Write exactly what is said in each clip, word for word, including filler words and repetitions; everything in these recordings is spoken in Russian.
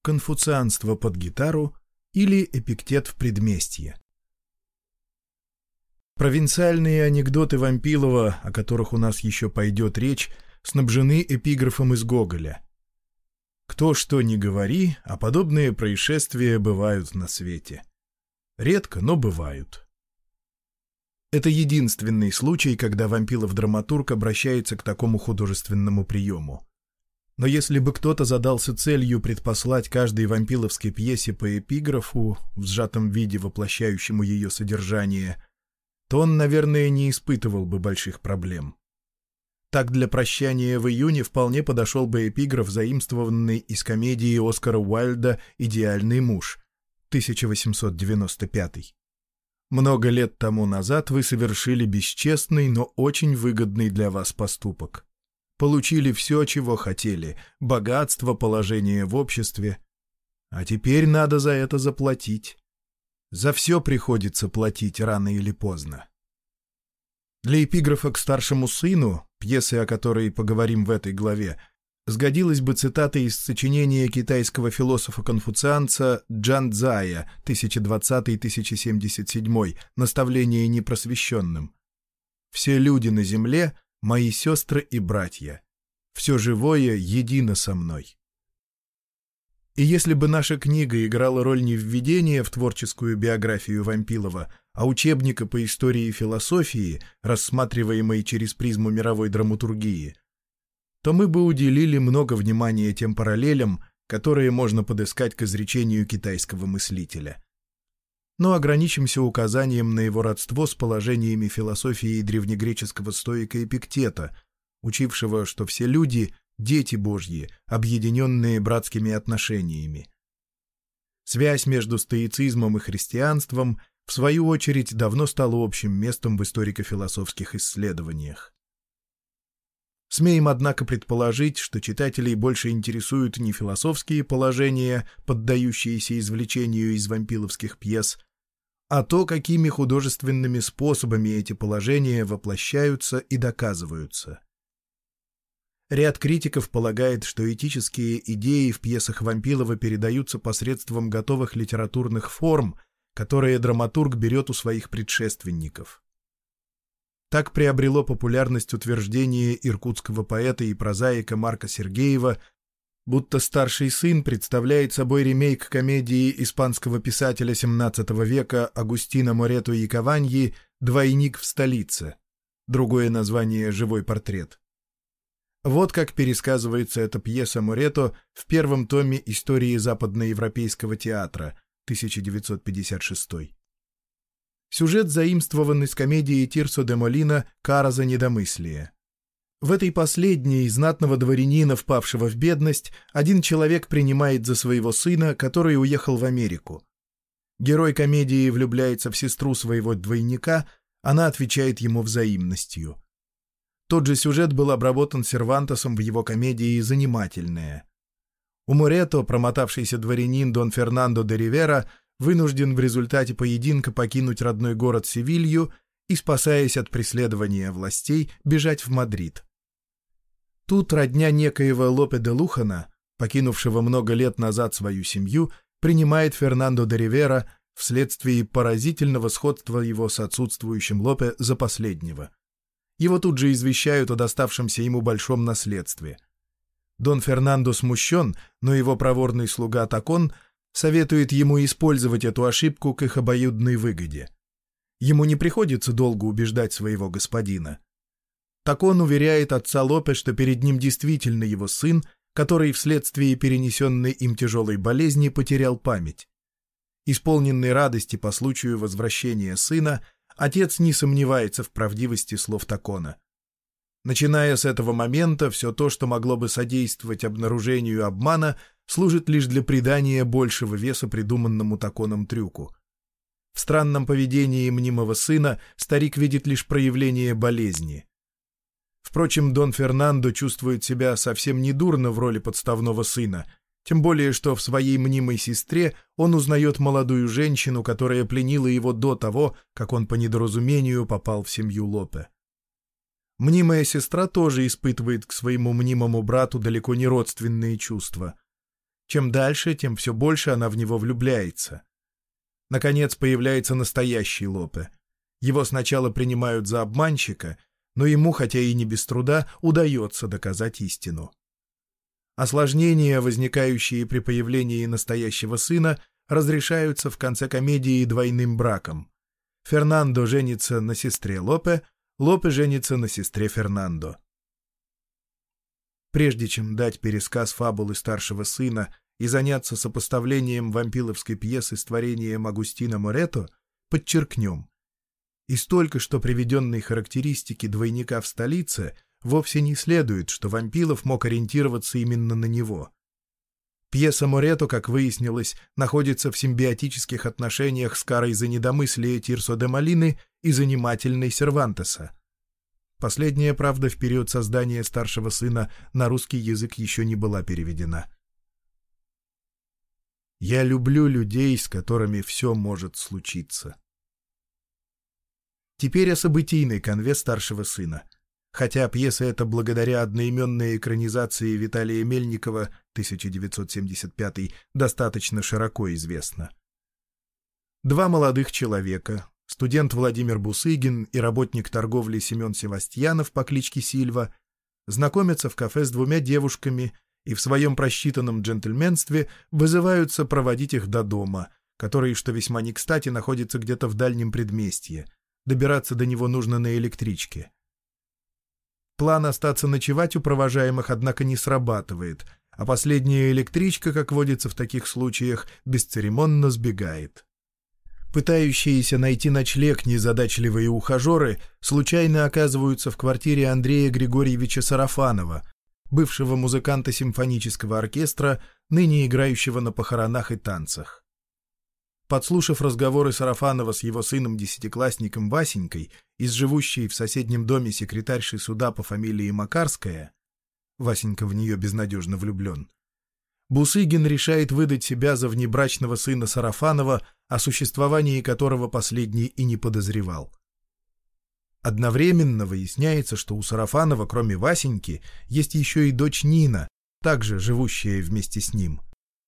конфуцианство под гитару или Эпиктет в предместье. Провинциальные анекдоты Вампилова, о которых у нас еще пойдет речь, снабжены эпиграфом из Гоголя. «Кто что ни говори, а подобные происшествия бывают на свете. Редко, но бывают». Это единственный случай, когда Вампилов-драматург обращается к такому художественному приему. Но если бы кто-то задался целью предпослать каждой вампиловской пьесе по эпиграфу, в сжатом виде воплощающему ее содержание, то он, наверное, не испытывал бы больших проблем. Так для «Прощания в июне» вполне подошел бы эпиграф, заимствованный из комедии Оскара Уайльда «Идеальный муж» тысяча восемьсот девяносто пятый. Много лет тому назад вы совершили бесчестный, но очень выгодный для вас поступок. Получили все, чего хотели — богатство, положение в обществе. А теперь надо за это заплатить. За все приходится платить рано или поздно. Для эпиграфа к старшему сыну, пьесы, о которой поговорим в этой главе, сгодилась бы цитата из сочинения китайского философа-конфуцианца Джан Цзая тысяча двадцатый — тысяча семьдесят седьмой «Наставление непросвещенным». «Все люди на земле — мои сестры и братья. Все живое едино со мной». И если бы наша книга играла роль не введения в творческую биографию Вампилова, а учебника по истории и философии, рассматриваемой через призму мировой драматургии, то мы бы уделили много внимания тем параллелям, которые можно подыскать к изречению китайского мыслителя. Но ограничимся указанием на его родство с положениями философии древнегреческого стоика Эпиктета, учившего, что все люди — дети Божьи, объединенные братскими отношениями. Связь между стоицизмом и христианством, в свою очередь, давно стала общим местом в историко-философских исследованиях. Смеем, однако, предположить, что читателей больше интересуют не философские положения, поддающиеся извлечению из вампиловских пьес, а то, какими художественными способами эти положения воплощаются и доказываются. Ряд критиков полагает, что этические идеи в пьесах Вампилова передаются посредством готовых литературных форм, которые драматург берет у своих предшественников. Так приобрело популярность утверждение иркутского поэта и прозаика Марка Сергеева, будто «Старший сын» представляет собой ремейк комедии испанского писателя семнадцатого века Агустина Морето и Каваньи «Двойник в столице», другое название «Живой портрет». Вот как пересказывается эта пьеса Морето в первом томе «Истории западноевропейского театра» тысяча девятьсот пятьдесят шестой. Сюжет заимствован из комедии Тирсо де Молина «Кара за недомыслие». В этой последней знатного дворянина, впавшего в бедность, один человек принимает за своего сына, который уехал в Америку. Герой комедии влюбляется в сестру своего двойника, она отвечает ему взаимностью. Тот же сюжет был обработан Сервантесом в его комедии «Занимательная». У Морето промотавшийся дворянин Дон Фернандо де Ривера вынужден в результате поединка покинуть родной город Севилью и, спасаясь от преследования властей, бежать в Мадрид. Тут родня некоего Лопе де Лухана, покинувшего много лет назад свою семью, принимает Фернандо де Ривера вследствие поразительного сходства его с отсутствующим Лопе за последнего. Его тут же извещают о доставшемся ему большом наследстве. Дон Фернандо смущен, но его проворный слуга Такон советует ему использовать эту ошибку к их обоюдной выгоде. Ему не приходится долго убеждать своего господина. Такон уверяет отца Лопе, что перед ним действительно его сын, который вследствие перенесенной им тяжелой болезни потерял память. Исполненный радости по случаю возвращения сына, отец не сомневается в правдивости слов Такона. Начиная с этого момента, все то, что могло бы содействовать обнаружению обмана, служит лишь для придания большего веса придуманному Таконом трюку. В странном поведении мнимого сына старик видит лишь проявление болезни. Впрочем, Дон Фернандо чувствует себя совсем недурно в роли подставного сына, тем более что в своей мнимой сестре он узнает молодую женщину, которая пленила его до того, как он по недоразумению попал в семью Лопе. Мнимая сестра тоже испытывает к своему мнимому брату далеко не родственные чувства. Чем дальше, тем все больше она в него влюбляется. Наконец появляется настоящий Лопе. Его сначала принимают за обманщика, но ему, хотя и не без труда, удается доказать истину. Осложнения, возникающие при появлении настоящего сына, разрешаются в конце комедии двойным браком. Фернандо женится на сестре Лопе, Лопе женится на сестре Фернандо. Прежде чем дать пересказ фабулы старшего сына и заняться сопоставлением вампиловской пьесы с творением Агустина Морето, подчеркнем. Из только что приведенной характеристики двойника в столице вовсе не следует, что Вампилов мог ориентироваться именно на него. Пьеса Морето, как выяснилось, находится в симбиотических отношениях с карой за недомыслие Тирсо де Малины и занимательной Сервантеса. Последняя, правда, в период создания старшего сына на русский язык еще не была переведена. «Я люблю людей, с которыми все может случиться». Теперь о событийной канве старшего сына. Хотя пьеса эта благодаря одноименной экранизации Виталия Мельникова тысяча девятьсот семьдесят пятый достаточно широко известна. Два молодых человека, студент Владимир Бусыгин и работник торговли Семен Севастьянов по кличке Сильва, знакомятся в кафе с двумя девушками и в своем просчитанном джентльменстве вызываются проводить их до дома, который, что весьма не кстати, находится где-то в дальнем предместье. Добираться до него нужно на электричке. План остаться ночевать у провожаемых, однако, не срабатывает, а последняя электричка, как водится в таких случаях, бесцеремонно сбегает. Пытающиеся найти ночлег незадачливые ухажеры случайно оказываются в квартире Андрея Григорьевича Сарафанова, бывшего музыканта симфонического оркестра, ныне играющего на похоронах и танцах. Подслушав разговоры Сарафанова с его сыном-десятиклассником Васенькой и с живущей в соседнем доме секретаршей суда по фамилии Макарская, Васенька в нее безнадежно влюблен, Бусыгин решает выдать себя за внебрачного сына Сарафанова, о существовании которого последний и не подозревал. Одновременно выясняется, что у Сарафанова, кроме Васеньки, есть еще и дочь Нина, также живущая вместе с ним.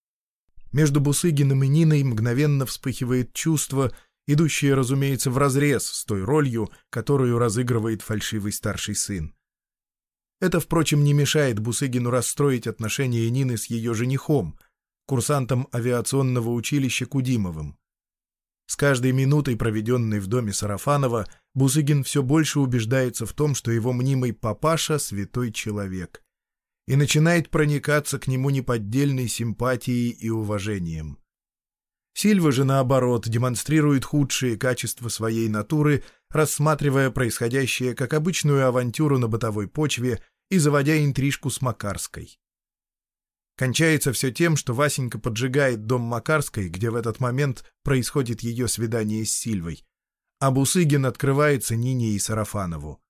Между Бусыгиным и Ниной мгновенно вспыхивает чувство, идущее, разумеется, вразрез с той ролью, которую разыгрывает фальшивый старший сын. Это, впрочем, не мешает Бусыгину расстроить отношения Нины с ее женихом, курсантом авиационного училища Кудимовым. С каждой минутой, проведенной в доме Сарафанова, Бусыгин все больше убеждается в том, что его мнимый папаша — святой человек, и начинает проникаться к нему неподдельной симпатией и уважением. Сильва же, наоборот, демонстрирует худшие качества своей натуры, рассматривая происходящее как обычную авантюру на бытовой почве и заводя интрижку с Макарской. Кончается все тем, что Васенька поджигает дом Макарской, где в этот момент происходит ее свидание с Сильвой, а Бусыгин открывается Нине и Сарафанову.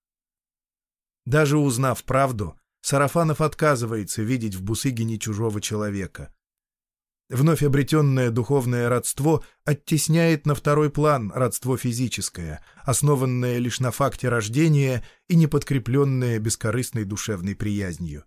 Даже узнав правду, Сарафанов отказывается видеть в Бусыгине чужого человека. Вновь обретенное духовное родство оттесняет на второй план родство физическое, основанное лишь на факте рождения и не подкрепленное бескорыстной душевной приязнью.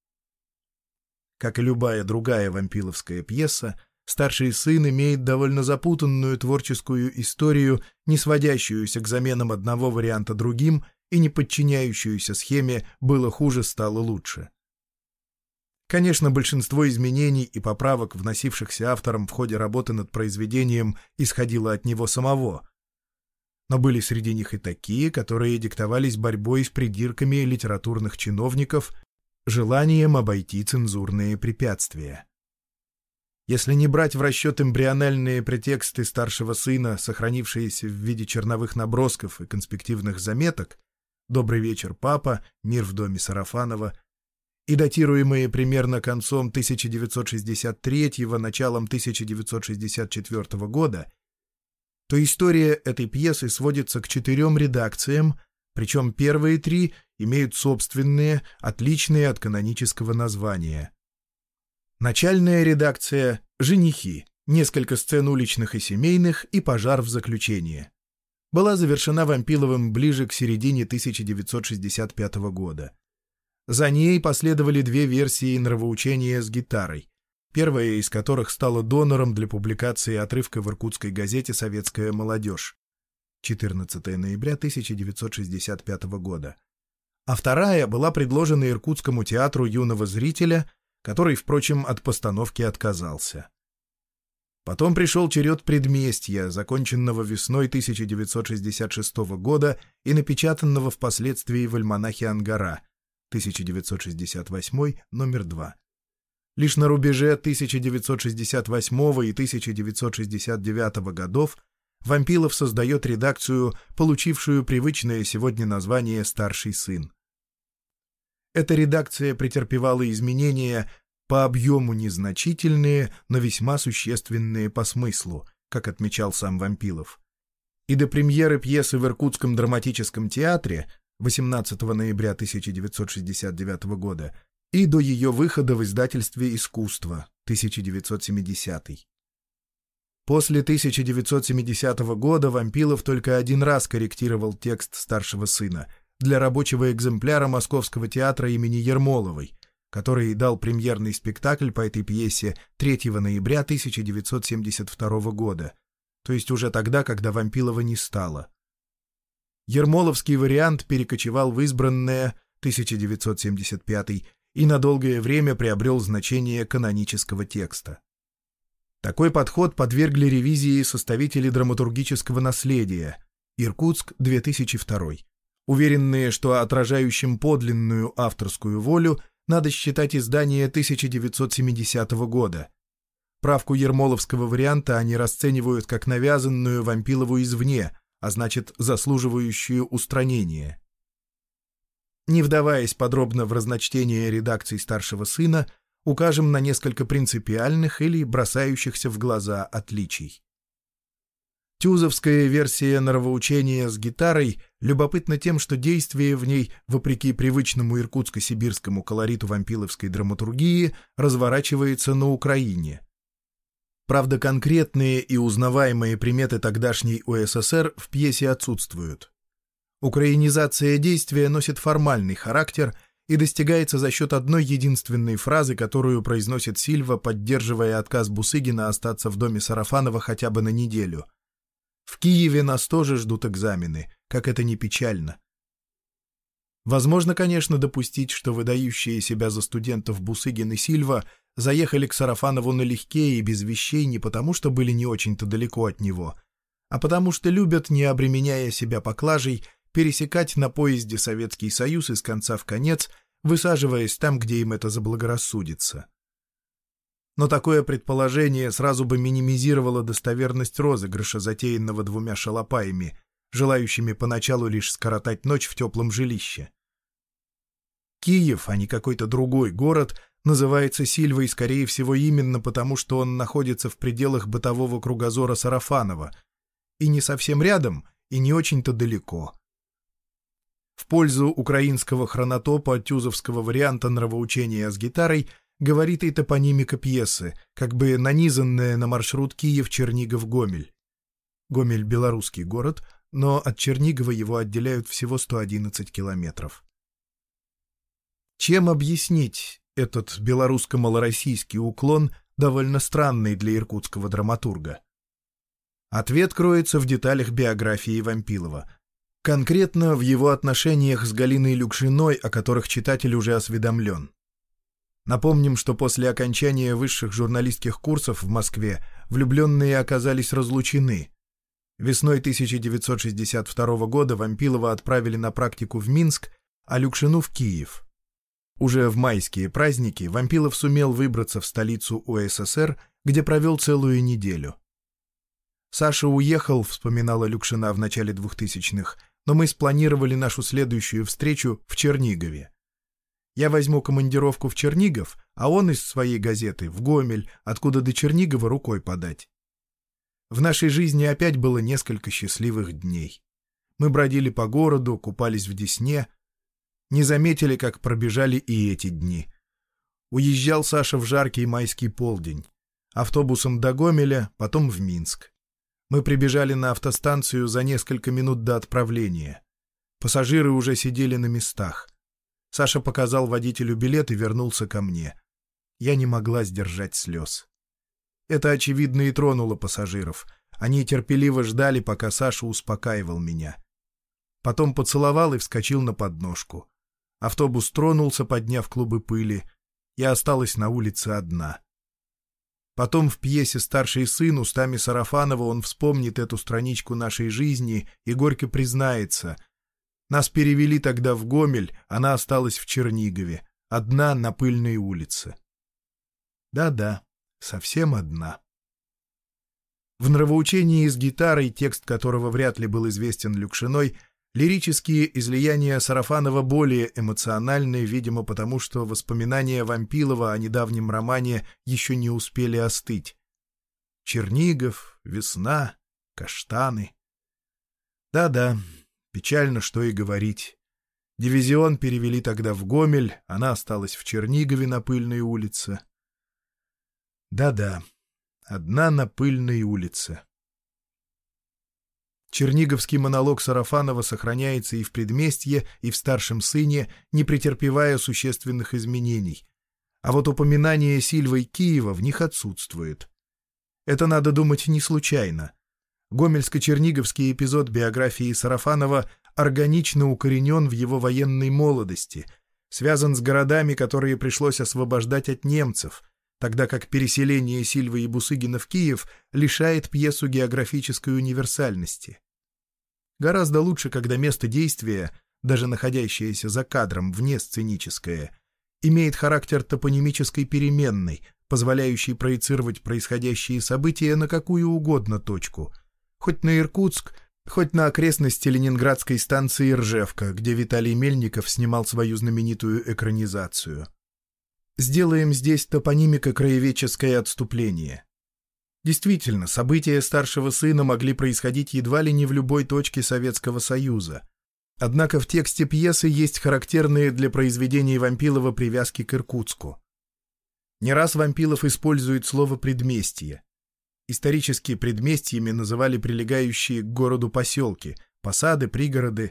Как и любая другая вампиловская пьеса, старший сын имеет довольно запутанную творческую историю, не сводящуюся к заменам одного варианта другим и не подчиняющуюся схеме «было хуже, стало лучше». Конечно, большинство изменений и поправок, вносившихся автором в ходе работы над произведением, исходило от него самого. Но были среди них и такие, которые диктовались борьбой с придирками литературных чиновников, желанием обойти цензурные препятствия. Если не брать в расчет эмбриональные претексты старшего сына, сохранившиеся в виде черновых набросков и конспективных заметок «Добрый вечер, папа», «Мир в доме Сарафанова» и датируемые примерно концом тысяча девятьсот шестьдесят третьего, началом тысяча девятьсот шестьдесят четвёртого года, то история этой пьесы сводится к четырем редакциям, причем первые три имеют собственные, отличные от канонического названия. Начальная редакция «Женихи», несколько сцен уличных и семейных и пожар в заключение. Была завершена Вампиловым ближе к середине тысяча девятьсот шестьдесят пятого года. За ней последовали две версии нравоучения с гитарой. первая из которых стала донором для публикации отрывка в иркутской газете «Советская молодежь» четырнадцатого ноября тысяча девятьсот шестьдесят пятого года, а вторая была предложена Иркутскому театру юного зрителя, который, впрочем, от постановки отказался. Потом пришел черед «Предместья», законченного весной тысяча девятьсот шестьдесят шестого года и напечатанного впоследствии в альманахе «Ангара» тысяча девятьсот шестьдесят восьмой, номер два. Лишь на рубеже тысяча девятьсот шестьдесят восьмого и тысяча девятьсот шестьдесят девятого годов Вампилов создает редакцию, получившую привычное сегодня название «Старший сын». Эта редакция претерпевала изменения, по объему незначительные, но весьма существенные по смыслу, как отмечал сам Вампилов. И до премьеры пьесы в Иркутском драматическом театре восемнадцатого ноября тысяча девятьсот шестьдесят девятого года и до ее выхода в издательстве «Искусство» тысяча девятьсот семидесятый. После тысяча девятьсот семидесятого года Вампилов только один раз корректировал текст «Старшего сына» для рабочего экземпляра Московского театра имени Ермоловой, который дал премьерный спектакль по этой пьесе третьего ноября тысяча девятьсот семьдесят второго года, то есть уже тогда, когда Вампилова не стало. Ермоловский вариант перекочевал в избранное тысяча девятьсот семьдесят пятый и на долгое время приобрел значение канонического текста. Такой подход подвергли ревизии составители драматургического наследия «Иркутск, две тысячи второй», уверенные, что отражающим подлинную авторскую волю надо считать издание тысяча девятьсот семидесятого года. Правку ермоловского варианта они расценивают как навязанную Вампилову извне, а значит, заслуживающую устранения. Не вдаваясь подробно в разночтение редакций «Старшего сына», укажем на несколько принципиальных или бросающихся в глаза отличий. Тюзовская версия нравоучения с гитарой любопытна тем, что действие в ней, вопреки привычному иркутско-сибирскому колориту вампиловской драматургии, разворачивается на Украине. Правда, конкретные и узнаваемые приметы тогдашней УССР в пьесе отсутствуют. Украинизация действия носит формальный характер и достигается за счет одной единственной фразы, которую произносит Сильва, поддерживая отказ Бусыгина остаться в доме Сарафанова хотя бы на неделю. В Киеве нас тоже ждут экзамены, как это ни печально. Возможно, конечно, допустить, что выдающие себя за студентов Бусыгин и Сильва заехали к Сарафанову налегке и без вещей не потому, что были не очень-то далеко от него, а потому что любят, не обременяя себя поклажей, пересекать на поезде Советский Союз из конца в конец, высаживаясь там, где им это заблагорассудится. Но такое предположение сразу бы минимизировало достоверность розыгрыша, затеянного двумя шалопаями, желающими поначалу лишь скоротать ночь в теплом жилище. Киев, а не какой-то другой город, называется Сильвой, скорее всего, именно потому, что он находится в пределах бытового кругозора Сарафанова, и не совсем рядом, и не очень-то далеко. В пользу украинского хронотопа тюзовского варианта нравоучения с гитарой говорит и топонимика пьесы, как бы нанизанная на маршрут Киев-Чернигов-Гомель. Гомель — белорусский город, но от Чернигова его отделяют всего сто одиннадцать километров. Чем объяснить этот белорусско-малороссийский уклон, довольно странный для иркутского драматурга? Ответ кроется в деталях биографии Вампилова. Конкретно в его отношениях с Галиной Люкшиной, о которых читатель уже осведомлен. Напомним, что после окончания высших журналистских курсов в Москве влюбленные оказались разлучены. Весной тысяча девятьсот шестьдесят второго года Вампилова отправили на практику в Минск, а Люкшину в Киев. Уже в майские праздники Вампилов сумел выбраться в столицу УССР, где провел целую неделю. «Саша уехал», — вспоминала Люкшина в начале двухтысячных, «но мы спланировали нашу следующую встречу в Чернигове. Я возьму командировку в Чернигов, а он из своей газеты в Гомель, откуда до Чернигова рукой подать». В нашей жизни опять было несколько счастливых дней. Мы бродили по городу, купались в Десне. Не заметили, как пробежали и эти дни. Уезжал Саша в жаркий майский полдень. Автобусом до Гомеля, потом в Минск. Мы прибежали на автостанцию за несколько минут до отправления. Пассажиры уже сидели на местах. Саша показал водителю билет и вернулся ко мне. Я не могла сдержать слез. Это, очевидно, и тронуло пассажиров. Они терпеливо ждали, пока Саша успокаивал меня. Потом поцеловал и вскочил на подножку. Автобус тронулся, подняв клубы пыли. Я осталась на улице одна. Потом в пьесе «Старший сын» устами Сарафанова он вспомнит эту страничку нашей жизни и горько признается. Нас перевели тогда в Гомель, она осталась в Чернигове, одна на пыльной улице. Да-да, совсем одна. В нравоучении с гитарой, текст которого вряд ли был известен Люкшиной, лирические излияния Сарафанова более эмоциональны, видимо, потому что воспоминания Вампилова о недавнем романе еще не успели остыть. Чернигов, весна, каштаны. Да-да, печально, что и говорить. Дивизион перевели тогда в Гомель, она осталась в Чернигове на пыльной улице. Да-да, одна на пыльной улице. Черниговский монолог Сарафанова сохраняется и в «Предместье», и в «Старшем сыне», не претерпевая существенных изменений. А вот упоминание Сильвой Киева в них отсутствует. Это, надо думать, не случайно. Гомельско-черниговский эпизод биографии Сарафанова органично укоренен в его военной молодости, связан с городами, которые пришлось освобождать от немцев, тогда как переселение Сильвы и Бусыгина в Киев лишает пьесу географической универсальности. Гораздо лучше, когда место действия, даже находящееся за кадром вне сценическое, имеет характер топонимической переменной, позволяющей проецировать происходящие события на какую угодно точку, хоть на Иркутск, хоть на окрестности ленинградской станции Ржевка, где Виталий Мельников снимал свою знаменитую экранизацию. Сделаем здесь топонимико-краеведческое отступление. Действительно, события «Старшего сына» могли происходить едва ли не в любой точке Советского Союза. Однако в тексте пьесы есть характерные для произведений Вампилова привязки к Иркутску. Не раз Вампилов использует слово «предместье». Исторически предместьями называли прилегающие к городу поселки, посады, пригороды.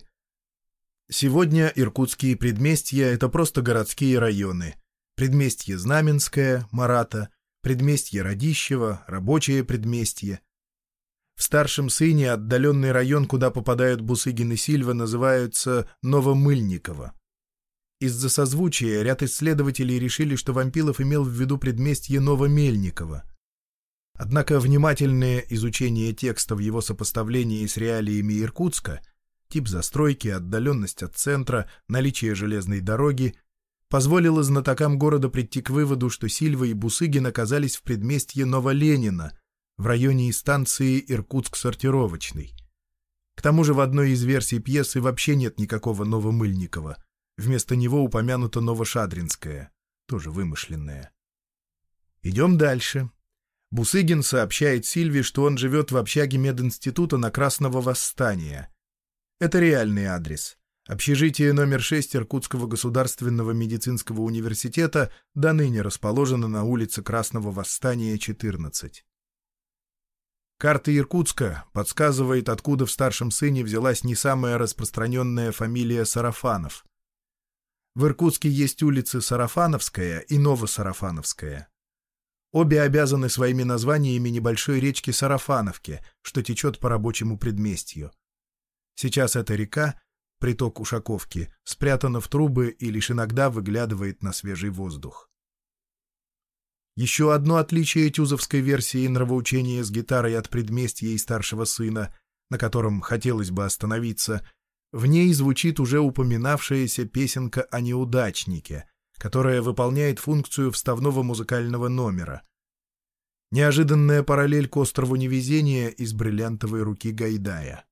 Сегодня иркутские предместья — это просто городские районы. Предместье Знаменское, Марата, предместье Радищева, рабочее предместье. В «Старшем сыне» отдаленный район, куда попадают Бусыгин и Сильва, называется Новомыльниково. Из-за созвучия ряд исследователей решили, что Вампилов имел в виду предместье Новомельниково. Однако внимательное изучение текста в его сопоставлении с реалиями Иркутска, тип застройки, отдаленность от центра, наличие железной дороги, позволило знатокам города прийти к выводу, что Сильва и Бусыгин оказались в предместье Новоленина, в районе станции Иркутск-Сортировочный. К тому же в одной из версий пьесы вообще нет никакого Новомыльникова. Вместо него упомянуто Новошадринское, тоже вымышленное. Идем дальше. Бусыгин сообщает Сильве, что он живет в общаге мединститута на Красного Восстания. Это реальный адрес. Общежитие номер шесть Иркутского государственного медицинского университета до ныне расположено на улице Красного Восстания, четырнадцать. Карта Иркутска подсказывает, откуда в «Старшем сыне» взялась не самая распространенная фамилия Сарафанов. В Иркутске есть улицы Сарафановская и Новосарафановская. Обе обязаны своими названиями небольшой речке Сарафановке, что течет по рабочему предместью. Сейчас эта река, приток Ушаковки, спрятана в трубы и лишь иногда выглядывает на свежий воздух. Еще одно отличие тюзовской версии нравоучения с гитарой от «Предместья» и «Старшего сына», на котором хотелось бы остановиться, в ней звучит уже упоминавшаяся песенка о неудачнике, которая выполняет функцию вставного музыкального номера. Неожиданная параллель к острову невезения из бриллиантовой руки Гайдая.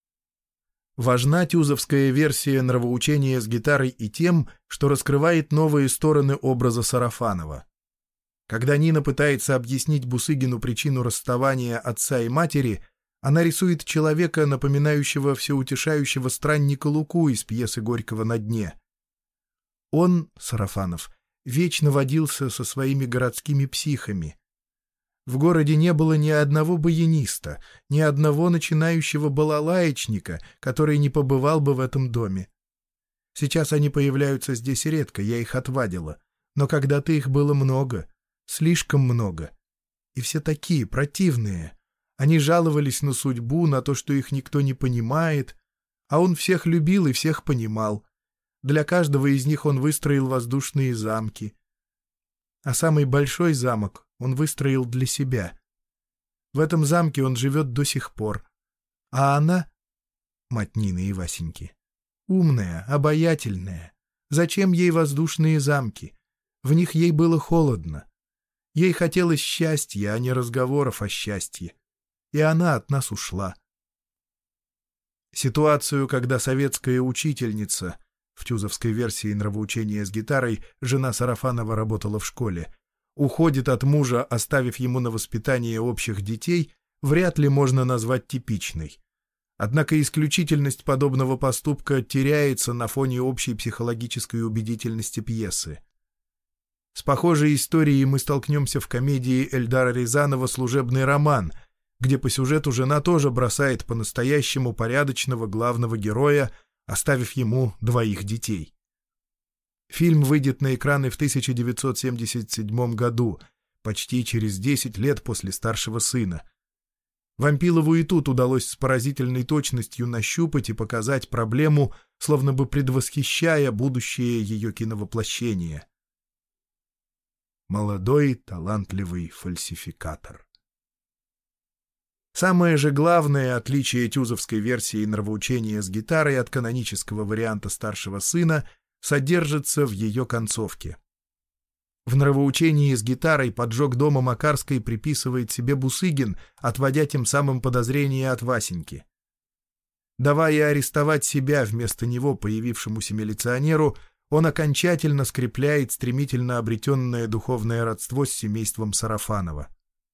Важна тюзовская версия нравоучения с гитарой и тем, что раскрывает новые стороны образа Сарафанова. Когда Нина пытается объяснить Бусыгину причину расставания отца и матери, она рисует человека, напоминающего всеутешающего странника Луку из пьесы Горького «На дне». Он, Сарафанов, вечно водился со своими городскими психами. В городе не было ни одного баяниста, ни одного начинающего балалаечника, который не побывал бы в этом доме. Сейчас они появляются здесь редко, я их отвадила, но когда-то их было много. Слишком много. И все такие противные. Они жаловались на судьбу, на то, что их никто не понимает, а он всех любил и всех понимал. Для каждого из них он выстроил воздушные замки. А самый большой замок он выстроил для себя. В этом замке он живет до сих пор. А она, мать Нины и Васеньки, умная, обаятельная. Зачем ей воздушные замки? В них ей было холодно. Ей хотелось счастья, а не разговоров о счастье. И она от нас ушла. Ситуацию, когда советская учительница, в тюзовской версии нравоучения с гитарой, жена Сарафанова работала в школе, уходит от мужа, оставив ему на воспитание общих детей, вряд ли можно назвать типичной. Однако исключительность подобного поступка теряется на фоне общей психологической убедительности пьесы. С похожей историей мы столкнемся в комедии Эльдара Рязанова «Служебный роман», где по сюжету жена тоже бросает по-настоящему порядочного главного героя, оставив ему двоих детей. Фильм выйдет на экраны в тысяча девятьсот семьдесят седьмом году, почти через десять лет после «Старшего сына». Вампилову и тут удалось с поразительной точностью нащупать и показать проблему, словно бы предвосхищая будущее ее киновоплощения. Молодой, талантливый фальсификатор. Самое же главное отличие тюзовской версии нравоучения с гитарой от канонического варианта «Старшего сына» содержится в ее концовке. В нравоучении с гитарой поджог дома Макарской приписывает себе Бусыгин, отводя тем самым подозрения от Васеньки. Давая арестовать себя вместо него появившемуся милиционеру, он окончательно скрепляет стремительно обретенное духовное родство с семейством Сарафанова.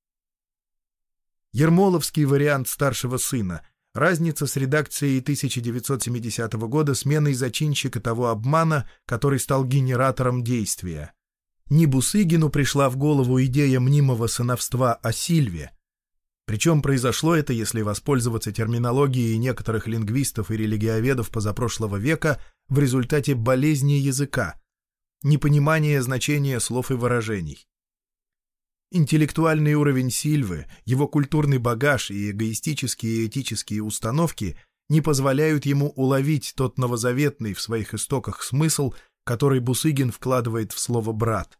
Ермоловский вариант «Старшего сына» — разница с редакцией тысяча девятьсот семидесятого года сменой зачинщика того обмана, который стал генератором действия. Не Бусыгину пришла в голову идея мнимого сыновства о Сильве. Причем произошло это, если воспользоваться терминологией некоторых лингвистов и религиоведов позапрошлого века, в результате болезни языка, непонимания значения слов и выражений. Интеллектуальный уровень Сильвы, его культурный багаж и эгоистические и этические установки не позволяют ему уловить тот новозаветный в своих истоках смысл, который Бусыгин вкладывает в слово «брат».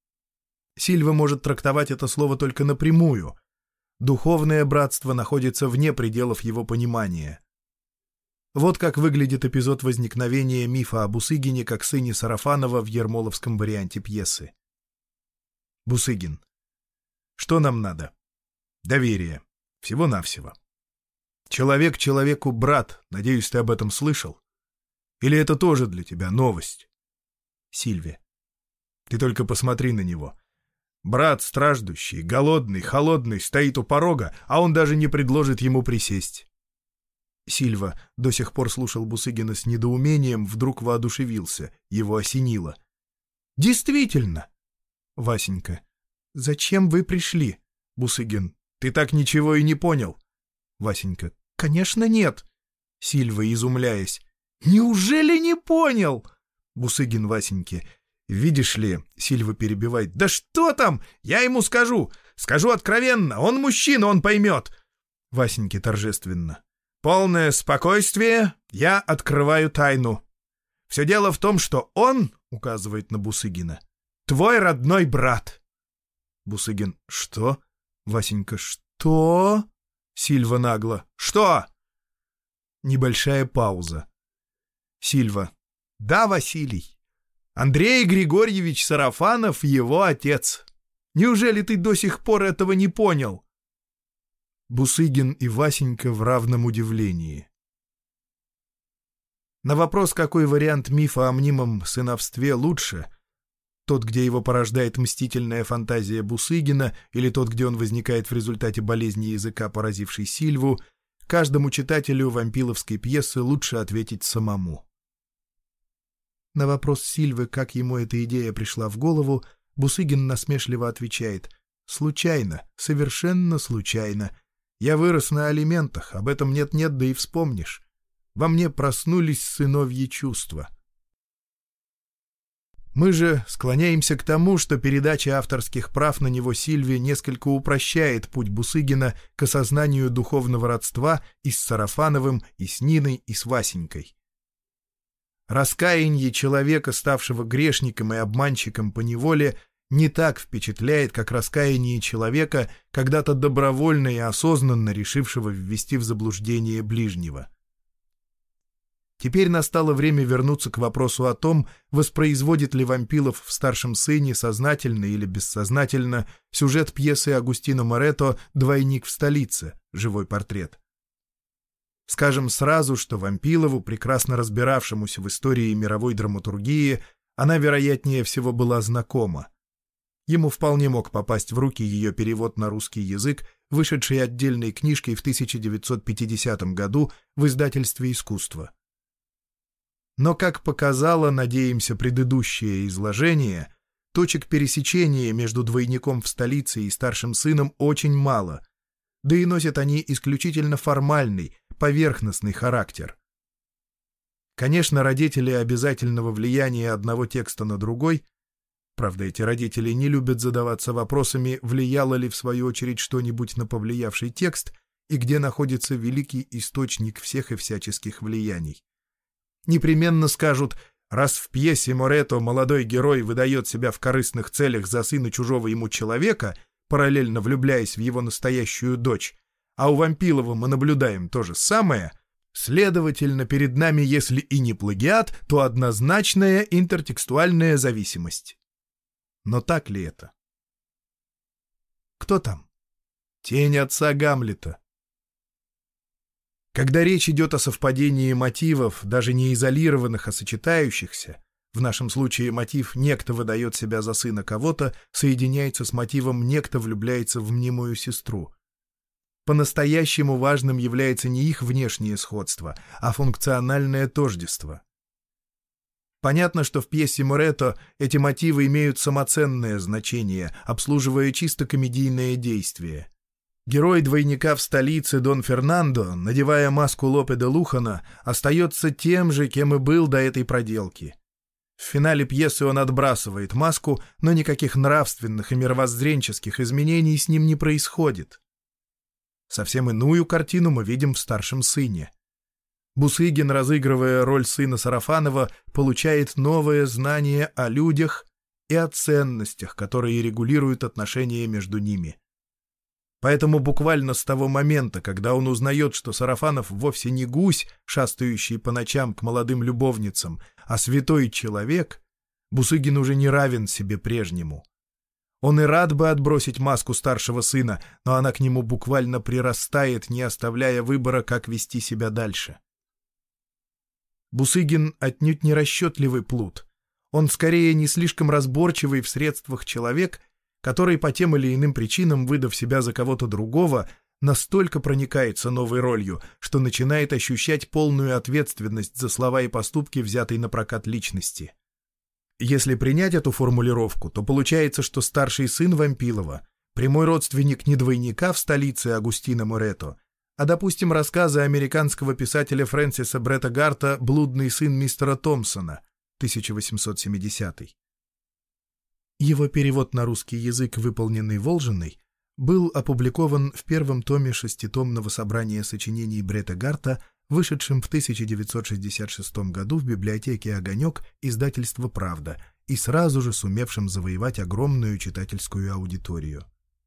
Сильва может трактовать это слово только напрямую. Духовное братство находится вне пределов его понимания. Вот как выглядит эпизод возникновения мифа о Бусыгине как сыне Сарафанова в ермоловском варианте пьесы. Бусыгин. Что нам надо? Доверие. Всего-навсего. Человек человеку брат. Надеюсь, ты об этом слышал? Или это тоже для тебя новость? Сильве. Ты только посмотри на него. Брат страждущий, голодный, холодный, стоит у порога, а он даже не предложит ему присесть. Сильва до сих пор слушал Бусыгина с недоумением, вдруг воодушевился, его осенило. «Действительно!» Васенька. «Зачем вы пришли?» Бусыгин. «Ты так ничего и не понял». Васенька. «Конечно нет». Сильва, изумляясь. «Неужели не понял?» Бусыгин Васеньке. «Видишь ли», — Сильва перебивает, «да что там? Я ему скажу. Скажу откровенно. Он мужчина, он поймет». Васеньке торжественно. «Полное спокойствие. Я открываю тайну. Все дело в том, что он, — указывает на Бусыгина, — твой родной брат». Бусыгин. «Что?» Васенька. «Что?» Сильва нагло. «Что?» Небольшая пауза. Сильва. «Да, Василий. Андрей Григорьевич Сарафанов — его отец. Неужели ты до сих пор этого не понял?» Бусыгин и Васенька в равном удивлении. На вопрос, какой вариант мифа о мнимом сыновстве лучше, тот, где его порождает мстительная фантазия Бусыгина, или тот, где он возникает в результате болезни языка, поразившей Сильву, каждому читателю вампиловской пьесы лучше ответить самому. На вопрос Сильвы, как ему эта идея пришла в голову, Бусыгин насмешливо отвечает: «Случайно, совершенно случайно. Я вырос на алиментах, об этом нет-нет, да и вспомнишь. Во мне проснулись сыновьи чувства». Мы же склоняемся к тому, что передача авторских прав на него Сильве несколько упрощает путь Бусыгина к осознанию духовного родства и с Сарафановым, и с Ниной, и с Васенькой. Раскаяние человека, ставшего грешником и обманщиком по неволе, не так впечатляет, как раскаяние человека, когда-то добровольно и осознанно решившего ввести в заблуждение ближнего. Теперь настало время вернуться к вопросу о том, воспроизводит ли Вампилов в «Старшем сыне» сознательно или бессознательно сюжет пьесы Агустино Морето «Двойник в столице. Живой портрет». Скажем сразу, что Вампилову, прекрасно разбиравшемуся в истории мировой драматургии, она, вероятнее всего, была знакома. Ему вполне мог попасть в руки ее перевод на русский язык, вышедший отдельной книжкой в тысяча девятьсот пятидесятом году в издательстве «Искусство». Но, как показало, надеемся, предыдущее изложение, точек пересечения между «Двойником в столице» и «Старшим сыном» очень мало, да и носят они исключительно формальный, поверхностный характер. Конечно, родители обязательного влияния одного текста на другой, правда, эти родители не любят задаваться вопросами, влияло ли в свою очередь что-нибудь на повлиявший текст и где находится великий источник всех и всяческих влияний. Непременно скажут, раз в пьесе Морето молодой герой выдает себя в корыстных целях за сына чужого ему человека, параллельно влюбляясь в его настоящую дочь, а у Вампилова мы наблюдаем то же самое, следовательно, перед нами, если и не плагиат, то однозначная интертекстуальная зависимость. Но так ли это? Кто там? Тень отца Гамлета. Когда речь идет о совпадении мотивов, даже не изолированных, а сочетающихся, в нашем случае мотив «некто выдает себя за сына кого-то» соединяется с мотивом «некто влюбляется в мнимую сестру». По-настоящему важным является не их внешнее сходство, а функциональное тождество. Понятно, что в пьесе Морето эти мотивы имеют самоценное значение, обслуживая чисто комедийное действие. Герой «Двойника в столице» Дон Фернандо, надевая маску Лопе де Лухана, остается тем же, кем и был до этой проделки. В финале пьесы он отбрасывает маску, но никаких нравственных и мировоззренческих изменений с ним не происходит. Совсем иную картину мы видим в «Старшем сыне». Бусыгин, разыгрывая роль сына Сарафанова, получает новое знание о людях и о ценностях, которые регулируют отношения между ними. Поэтому буквально с того момента, когда он узнает, что Сарафанов вовсе не гусь, шастающий по ночам к молодым любовницам, а святой человек, Бусыгин уже не равен себе прежнему. Он и рад бы отбросить маску старшего сына, но она к нему буквально прирастает, не оставляя выбора, как вести себя дальше. Бусыгин отнюдь не расчетливый плут. Он скорее не слишком разборчивый в средствах человек, который по тем или иным причинам, выдав себя за кого-то другого, настолько проникается новой ролью, что начинает ощущать полную ответственность за слова и поступки взятой на прокат личности. Если принять эту формулировку, то получается, что старший сын Вампилова — прямой родственник не Двойника в столице Агустино Морето, а, допустим, рассказа американского писателя Фрэнсиса Бретта Гарта «Блудный сын мистера Томпсона» тысяча восемьсот семидесятый. Его перевод на русский язык, выполненный Волжиной, был опубликован в первом томе шеститомного собрания сочинений Бретта Гарта, вышедшем в тысяча девятьсот шестьдесят шестом году в библиотеке «Огонек» издательства «Правда» и сразу же сумевшем завоевать огромную читательскую аудиторию.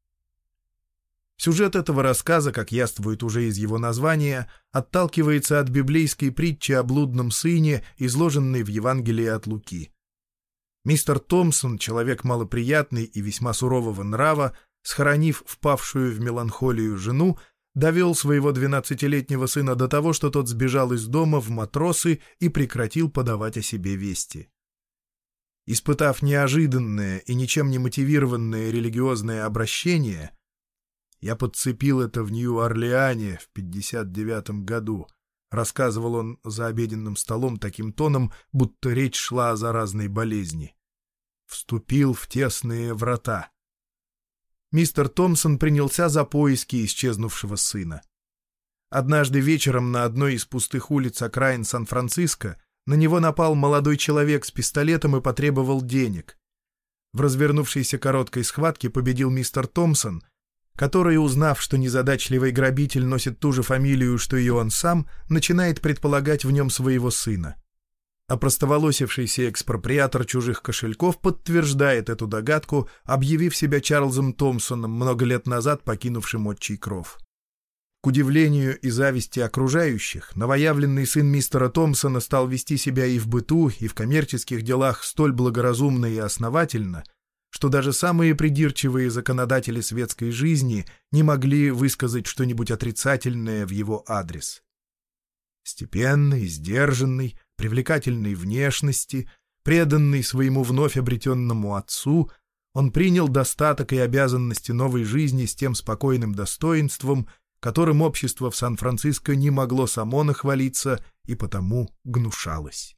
Сюжет этого рассказа, как яствует уже из его названия, отталкивается от библейской притчи о блудном сыне, изложенной в Евангелии от Луки. Мистер Томпсон, человек малоприятный и весьма сурового нрава, схоронив впавшую в меланхолию жену, довел своего двенадцатилетнего сына до того, что тот сбежал из дома в матросы и прекратил подавать о себе вести. Испытав неожиданное и ничем не мотивированное религиозное обращение, «Я подцепил это в Нью-Орлеане в пятьдесят девятом году», — рассказывал он за обеденным столом таким тоном, будто речь шла о заразной болезни. «Вступил в тесные врата». Мистер Томпсон принялся за поиски исчезнувшего сына. Однажды вечером на одной из пустых улиц окраин Сан-Франциско, на него напал молодой человек с пистолетом и потребовал денег. В развернувшейся короткой схватке победил мистер Томпсон, который, узнав, что незадачливый грабитель носит ту же фамилию, что и он сам, начинает предполагать в нем своего сына. Опростоволосившийся экспроприатор чужих кошельков подтверждает эту догадку, объявив себя Чарльзом Томпсоном, много лет назад покинувшим отчий кров. К удивлению и зависти окружающих, новоявленный сын мистера Томпсона стал вести себя и в быту, и в коммерческих делах столь благоразумно и основательно, что даже самые придирчивые законодатели светской жизни не могли высказать что-нибудь отрицательное в его адрес. Степенный, сдержанный, привлекательной внешности, преданный своему вновь обретенному отцу, он принял достаток и обязанности новой жизни с тем спокойным достоинством, которым общество в Сан-Франциско не могло само нахвалиться и потому гнушалось.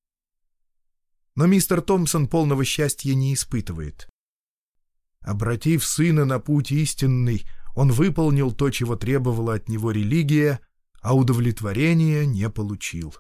Но мистер Томпсон полного счастья не испытывает. Обратив сына на путь истинный, он выполнил то, чего требовала от него религия, а удовлетворения не получил.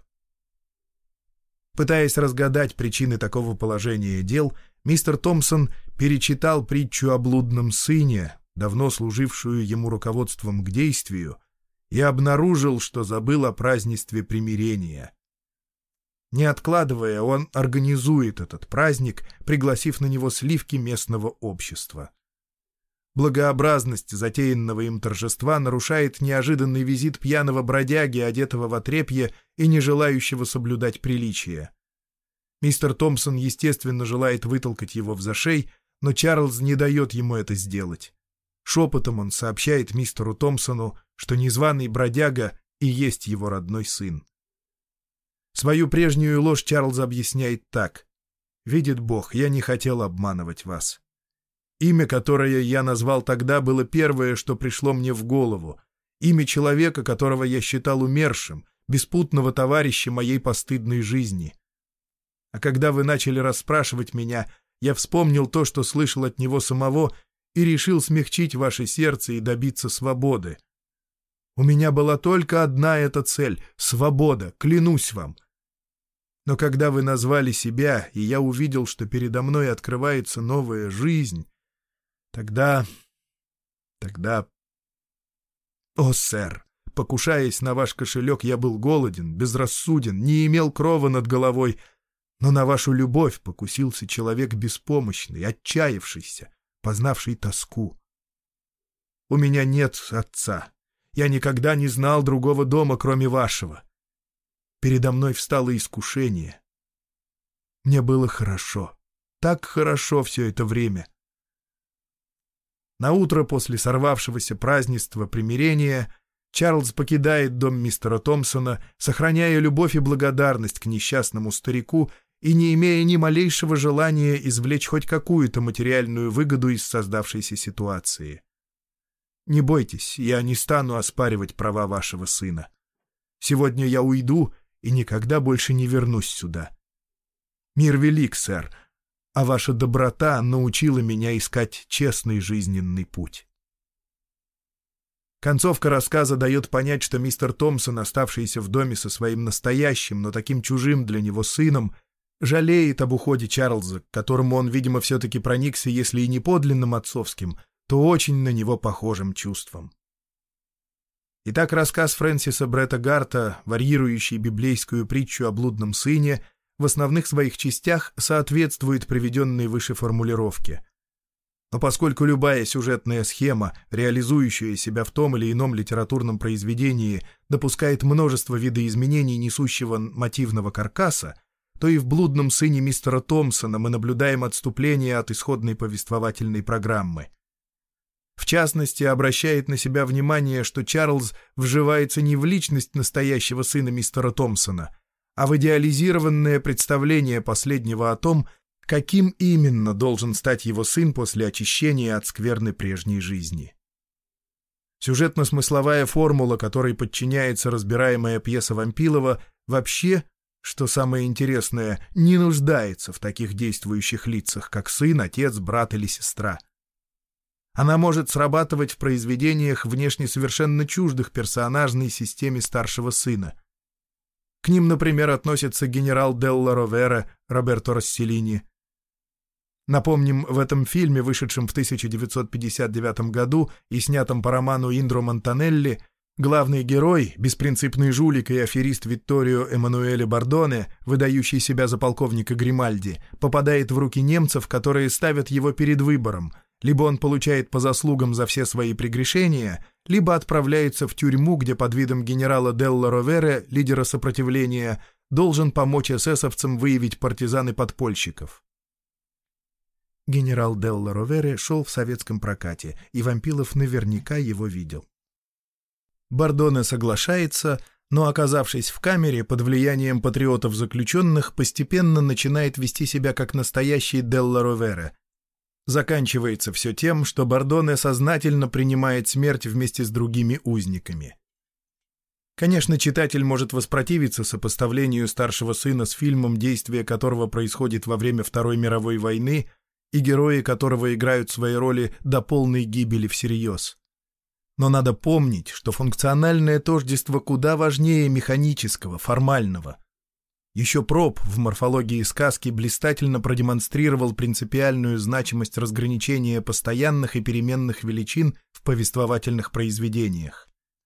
Пытаясь разгадать причины такого положения дел, мистер Томпсон перечитал притчу о блудном сыне, давно служившую ему руководством к действию, и обнаружил, что забыл о празднестве примирения. Не откладывая, он организует этот праздник, пригласив на него сливки местного общества. Благообразность затеянного им торжества нарушает неожиданный визит пьяного бродяги, одетого в отрепье и не желающего соблюдать приличия. Мистер Томпсон, естественно, желает вытолкать его в зашей, но Чарльз не дает ему это сделать. Шепотом он сообщает мистеру Томпсону, что незваный бродяга и есть его родной сын. Свою прежнюю ложь Чарльз объясняет так. «Видит Бог, я не хотел обманывать вас. Имя, которое я назвал тогда, было первое, что пришло мне в голову. Имя человека, которого я считал умершим, беспутного товарища моей постыдной жизни. А когда вы начали расспрашивать меня, я вспомнил то, что слышал от него самого, и решил смягчить ваше сердце и добиться свободы. У меня была только одна эта цель — свобода, клянусь вам. Но когда вы назвали себя, и я увидел, что передо мной открывается новая жизнь, тогда... тогда... О, сэр, покушаясь на ваш кошелек, я был голоден, безрассуден, не имел крова над головой, но на вашу любовь покусился человек беспомощный, отчаявшийся, познавший тоску. У меня нет отца. Я никогда не знал другого дома, кроме вашего. Передо мной встало искушение. Мне было хорошо, так хорошо все это время. Наутро после сорвавшегося празднества примирения Чарльз покидает дом мистера Томпсона, сохраняя любовь и благодарность к несчастному старику и не имея ни малейшего желания извлечь хоть какую-то материальную выгоду из создавшейся ситуации. Не бойтесь, я не стану оспаривать права вашего сына. Сегодня я уйду и никогда больше не вернусь сюда. Мир велик, сэр, а ваша доброта научила меня искать честный жизненный путь». Концовка рассказа дает понять, что мистер Томпсон, оставшийся в доме со своим настоящим, но таким чужим для него сыном, жалеет об уходе Чарльза, к которому он, видимо, все-таки проникся, если и не подлинным отцовским, то очень на него похожим чувством. Итак, рассказ Фрэнсиса Бретта Гарта, варьирующий библейскую притчу о блудном сыне, в основных своих частях соответствует приведенной выше формулировке. Но поскольку любая сюжетная схема, реализующая себя в том или ином литературном произведении, допускает множество видоизменений несущего мотивного каркаса, то и в «Блудном сыне» мистера Томпсона мы наблюдаем отступление от исходной повествовательной программы. В частности, обращает на себя внимание, что Чарльз вживается не в личность настоящего сына мистера Томпсона, а в идеализированное представление последнего о том, каким именно должен стать его сын после очищения от скверны прежней жизни. Сюжетно-смысловая формула, которой подчиняется разбираемая пьеса Вампилова, вообще, что самое интересное, не нуждается в таких действующих лицах, как сын, отец, брат или сестра. Она может срабатывать в произведениях внешне совершенно чуждых персонажной системе старшего сына. К ним, например, относится генерал Делла Ровера Роберто Росселлини. Напомним, в этом фильме, вышедшем в тысяча девятьсот пятьдесят девятом году и снятом по роману Индро Монтанелли, главный герой, беспринципный жулик и аферист Витторио Эммануэле Бордоне, выдающий себя за полковника Гримальди, попадает в руки немцев, которые ставят его перед выбором. Либо он получает по заслугам за все свои прегрешения, либо отправляется в тюрьму, где под видом генерала Делла Ровере, лидера сопротивления, должен помочь эсэсовцам выявить партизан и подпольщиков. Генерал Делла Ровере шел в советском прокате, и Вампилов наверняка его видел. Бордоне соглашается, но, оказавшись в камере, под влиянием патриотов-заключенных, постепенно начинает вести себя как настоящий Делла Ровере. Заканчивается все тем, что Бордоне сознательно принимает смерть вместе с другими узниками. Конечно, читатель может воспротивиться сопоставлению старшего сына с фильмом, действие которого происходит во время Второй мировой войны, и герои которого играют свои роли до полной гибели всерьез. Но надо помнить, что функциональное тождество куда важнее механического, формального. Еще Проб в морфологии сказки блистательно продемонстрировал принципиальную значимость разграничения постоянных и переменных величин в повествовательных произведениях.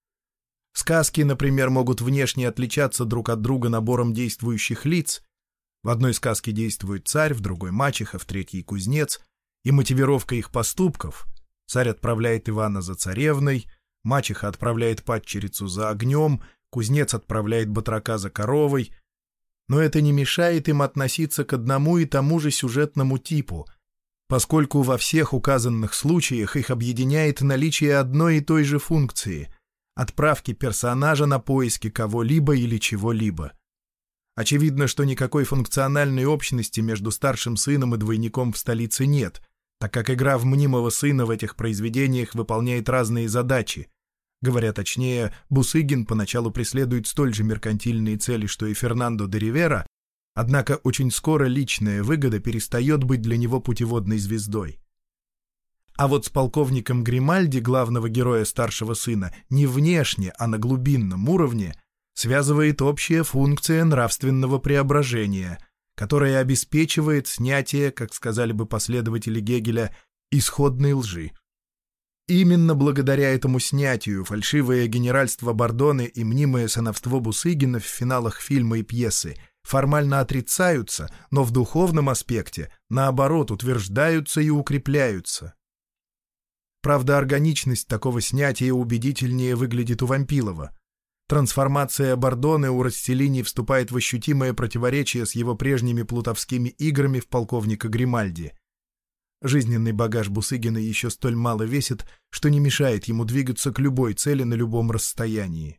Сказки, например, могут внешне отличаться друг от друга набором действующих лиц. В одной сказке действует царь, в другой — мачеха, в третьей — кузнец, и мотивировка их поступков — царь отправляет Ивана за царевной, мачеха отправляет падчерицу за огнем, кузнец отправляет батрака за коровой — но это не мешает им относиться к одному и тому же сюжетному типу, поскольку во всех указанных случаях их объединяет наличие одной и той же функции — отправки персонажа на поиски кого-либо или чего-либо. Очевидно, что никакой функциональной общности между старшим сыном и двойником в столице нет, так как игра в мнимого сына в этих произведениях выполняет разные задачи. Говоря точнее, Бусыгин поначалу преследует столь же меркантильные цели, что и Фернандо де Ривера, однако очень скоро личная выгода перестает быть для него путеводной звездой. А вот с полковником Гримальди, главного героя старшего сына, не внешне, а на глубинном уровне связывает общая функция нравственного преображения, которая обеспечивает снятие, как сказали бы последователи Гегеля, исходной лжи. Именно благодаря этому снятию фальшивое генеральство Бордоне и мнимое сыновство Бусыгина в финалах фильма и пьесы формально отрицаются, но в духовном аспекте, наоборот, утверждаются и укрепляются. Правда, органичность такого снятия убедительнее выглядит у Вампилова. Трансформация Бордоне у Росселлини вступает в ощутимое противоречие с его прежними плутовскими играми в полковника Гримальди. Жизненный багаж Бусыгина еще столь мало весит, что не мешает ему двигаться к любой цели на любом расстоянии.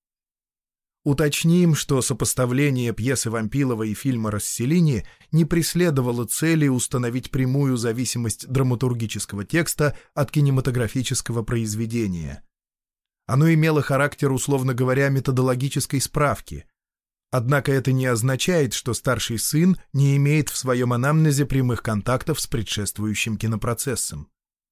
Уточним, что сопоставление пьесы Вампилова и фильма Росселлини не преследовало цели установить прямую зависимость драматургического текста от кинематографического произведения. Оно имело характер, условно говоря, методологической справки. Однако это не означает, что старший сын не имеет в своем анамнезе прямых контактов с предшествующим кинопроцессом.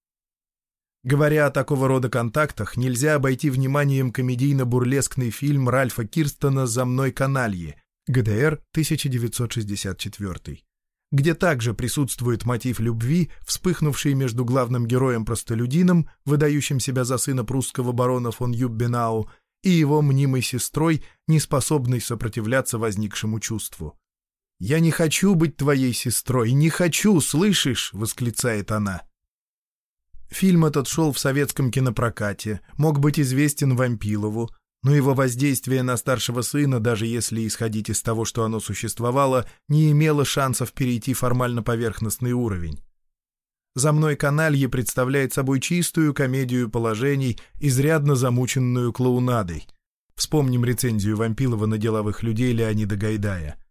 Говоря о такого рода контактах, нельзя обойти вниманием комедийно-бурлескный фильм Ральфа Кирстена «За мной канальи» гэ дэ эр тысяча девятьсот шестьдесят четвёртый, где также присутствует мотив любви, вспыхнувший между главным героем-простолюдином, выдающим себя за сына прусского барона фон Юббенау, и его мнимой сестрой, не способной сопротивляться возникшему чувству. «Я не хочу быть твоей сестрой, не хочу, слышишь?» — восклицает она. Фильм этот шел в советском кинопрокате, мог быть известен Вампилову, но его воздействие на старшего сына, даже если исходить из того, что оно существовало, не имело шансов перейти формально поверхностный уровень. «За мной канальи» представляет собой чистую комедию положений, изрядно замученную клоунадой. Вспомним рецензию Вампилова на «Деловых людей» Леонида Гайдая.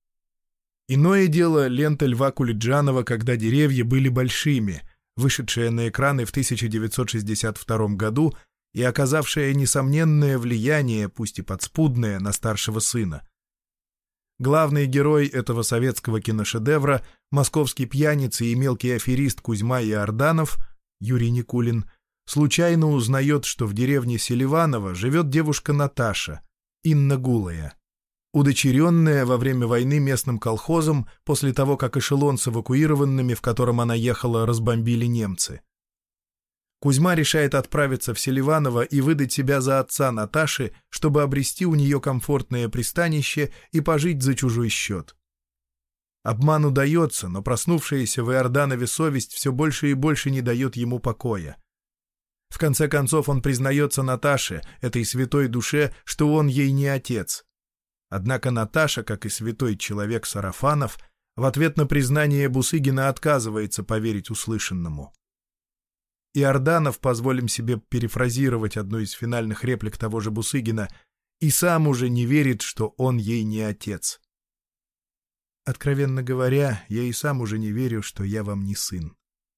Иное дело лента Льва Кулиджанова «Когда деревья были большими», вышедшая на экраны в тысяча девятьсот шестьдесят втором году и оказавшая несомненное влияние, пусть и подспудное, на старшего сына. Главный герой этого советского киношедевра, московский пьяница и мелкий аферист Кузьма Иорданов, Юрий Никулин, случайно узнает, что в деревне Селиваново живет девушка Наташа, Инна Гулая. удочеренная во время войны местным колхозом после того, как эшелон с эвакуированными, в котором она ехала, разбомбили немцы. Кузьма решает отправиться в Селиваново и выдать себя за отца Наташи, чтобы обрести у нее комфортное пристанище и пожить за чужой счет. Обман удается, но проснувшаяся в Иорданове совесть все больше и больше не дает ему покоя. В конце концов он признается Наташе, этой святой душе, что он ей не отец. Однако Наташа, как и святой человек Сарафанов, в ответ на признание Бусыгина отказывается поверить услышанному. Иорданов, позволим себе перефразировать одну из финальных реплик того же Бусыгина, и сам уже не верит, что он ей не отец. Откровенно говоря, я и сам уже не верю, что я вам не сын.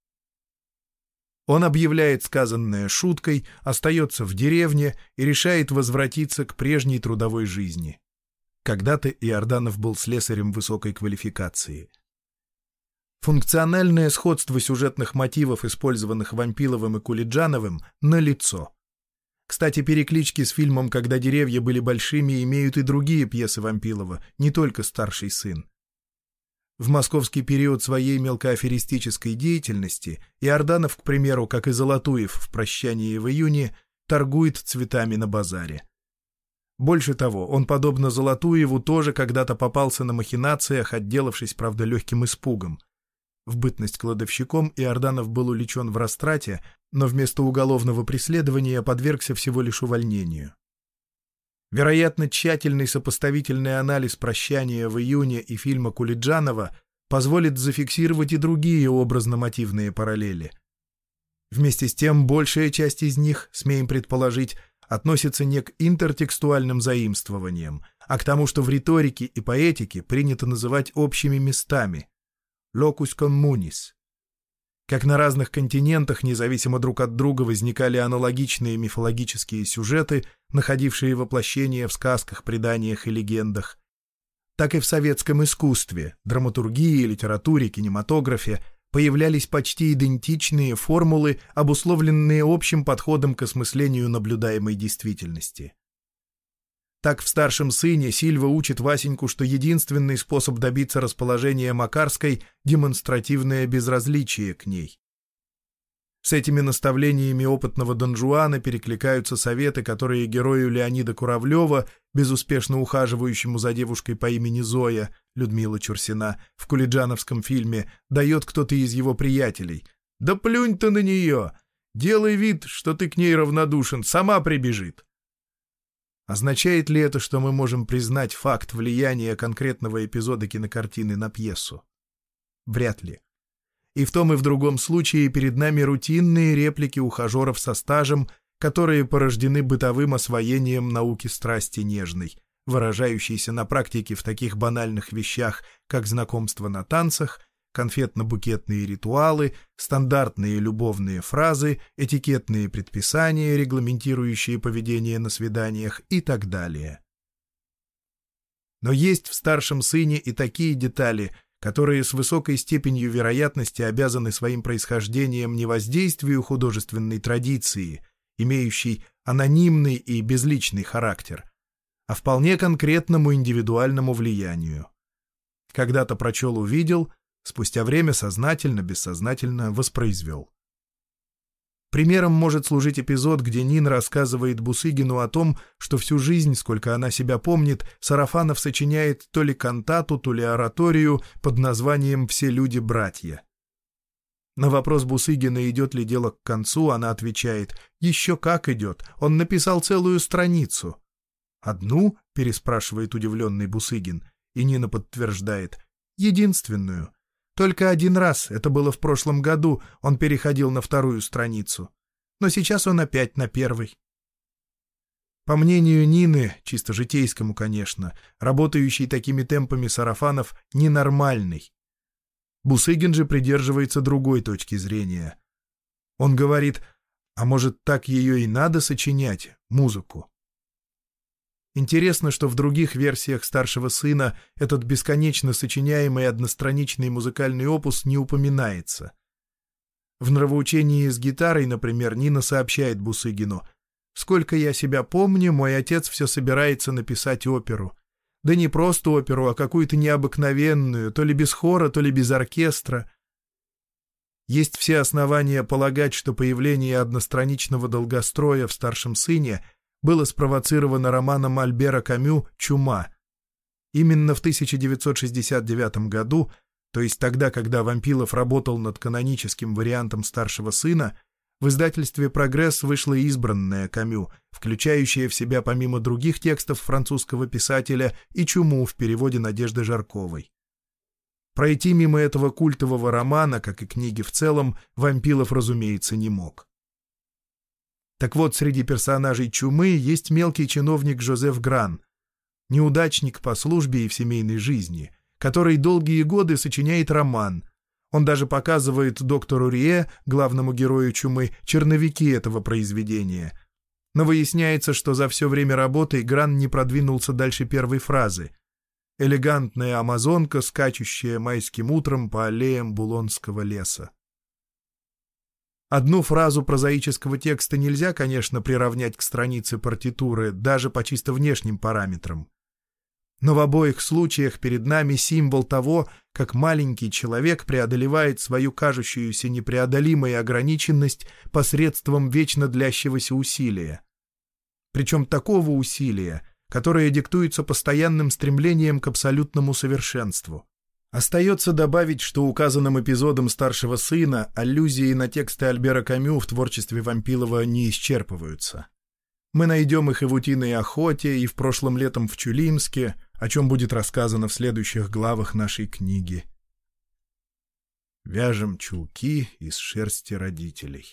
Он объявляет сказанное шуткой, остается в деревне и решает возвратиться к прежней трудовой жизни. Когда-то Иорданов был слесарем высокой квалификации. Функциональное сходство сюжетных мотивов, использованных Вампиловым и Кулиджановым, налицо. Кстати, переклички с фильмом «Когда деревья были большими» имеют и другие пьесы Вампилова, не только «Старший сын». В московский период своей мелкоаферистической деятельности Иорданов, к примеру, как и Золотуев в «Прощании в июне», торгует цветами на базаре. Больше того, он, подобно Золотуеву, тоже когда-то попался на махинациях, отделавшись, правда, легким испугом. В бытность кладовщиком Иорданов был увлечен в растрате, но вместо уголовного преследования подвергся всего лишь увольнению. Вероятно, тщательный сопоставительный анализ «Прощания в июне» и фильма Кулиджанова позволит зафиксировать и другие образно-мотивные параллели. Вместе с тем, большая часть из них, смеем предположить, относится не к интертекстуальным заимствованиям, а к тому, что в риторике и поэтике принято называть общими местами — locus communis. Как на разных континентах, независимо друг от друга, возникали аналогичные мифологические сюжеты, находившие воплощение в сказках, преданиях и легендах, так и в советском искусстве, драматургии, литературе, кинематографе появлялись почти идентичные формулы, обусловленные общим подходом к осмыслению наблюдаемой действительности. Так в «Старшем сыне» Сильва учит Васеньку, что единственный способ добиться расположения Макарской — демонстративное безразличие к ней. С этими наставлениями опытного Дон Жуана перекликаются советы, которые герою Леонида Куравлева, безуспешно ухаживающему за девушкой по имени Зоя, Людмила Чурсина, в кулиджановском фильме, дает кто-то из его приятелей. «Да плюнь ты на нее! Делай вид, что ты к ней равнодушен, сама прибежит!» Означает ли это, что мы можем признать факт влияния конкретного эпизода кинокартины на пьесу? Вряд ли. И в том и в другом случае перед нами рутинные реплики ухажеров со стажем, которые порождены бытовым освоением науки страсти нежной, выражающейся на практике в таких банальных вещах, как знакомство на танцах, конфетно-букетные ритуалы, стандартные любовные фразы, этикетные предписания, регламентирующие поведение на свиданиях и так далее. Но есть в «Старшем сыне» и такие детали, которые с высокой степенью вероятности обязаны своим происхождением не воздействию художественной традиции, имеющей анонимный и безличный характер, а вполне конкретному индивидуальному влиянию. Когда-то прочел-увидел, спустя время сознательно, бессознательно воспроизвел. Примером может служить эпизод, где Нина рассказывает Бусыгину о том, что всю жизнь, сколько она себя помнит, Сарафанов сочиняет то ли кантату, то ли ораторию под названием «Все люди-братья». На вопрос Бусыгина, идет ли дело к концу, она отвечает: «Еще как идет, он написал целую страницу». «Одну?» — переспрашивает удивленный Бусыгин, и Нина подтверждает: «Единственную. Только один раз, это было в прошлом году, он переходил на вторую страницу. Но сейчас он опять на первой». По мнению Нины, чисто житейскому, конечно, работающий такими темпами Сарафанов ненормальный. Бусыгин же придерживается другой точки зрения. Он говорит: а может, так ее и надо сочинять, музыку? Интересно, что в других версиях «Старшего сына» этот бесконечно сочиняемый одностраничный музыкальный опус не упоминается. В «Нравоучении с гитарой», например, Нина сообщает Бусыгину: «Сколько я себя помню, мой отец все собирается написать оперу. Да не просто оперу, а какую-то необыкновенную, то ли без хора, то ли без оркестра. Есть все основания полагать, что появление одностраничного долгостроя в старшем сыне было спровоцировано романом Альбера Камю «Чума». Именно в тысяча девятьсот шестьдесят девятом году, то есть тогда, когда Вампилов работал над каноническим вариантом старшего сына, в издательстве «Прогресс» вышла избранная Камю, включающая в себя помимо других текстов французского писателя и «Чуму» в переводе Надежды Жарковой. Пройти мимо этого культового романа, как и книги в целом, Вампилов, разумеется, не мог. Так вот, среди персонажей «Чумы» есть мелкий чиновник Жозеф Гран, неудачник по службе и в семейной жизни, который долгие годы сочиняет роман. Он даже показывает доктору Рие, главному герою «Чумы», черновики этого произведения. Но выясняется, что за все время работы Гран не продвинулся дальше первой фразы. «Элегантная амазонка, скачущая майским утром по аллеям Булонского леса». Одну фразу прозаического текста нельзя, конечно, приравнять к странице партитуры, даже по чисто внешним параметрам. Но в обоих случаях перед нами символ того, как маленький человек преодолевает свою кажущуюся непреодолимой ограниченность посредством вечно длящегося усилия. Причем такого усилия, которое диктуется постоянным стремлением к абсолютному совершенству. Остается добавить, что указанным эпизодом старшего сына аллюзии на тексты Альбера Камю в творчестве Вампилова не исчерпываются. Мы найдем их и в «Утиной охоте», и в «Прошлым летом в Чулимске», о чем будет рассказано в следующих главах нашей книги. Вяжем чулки из шерсти родителей.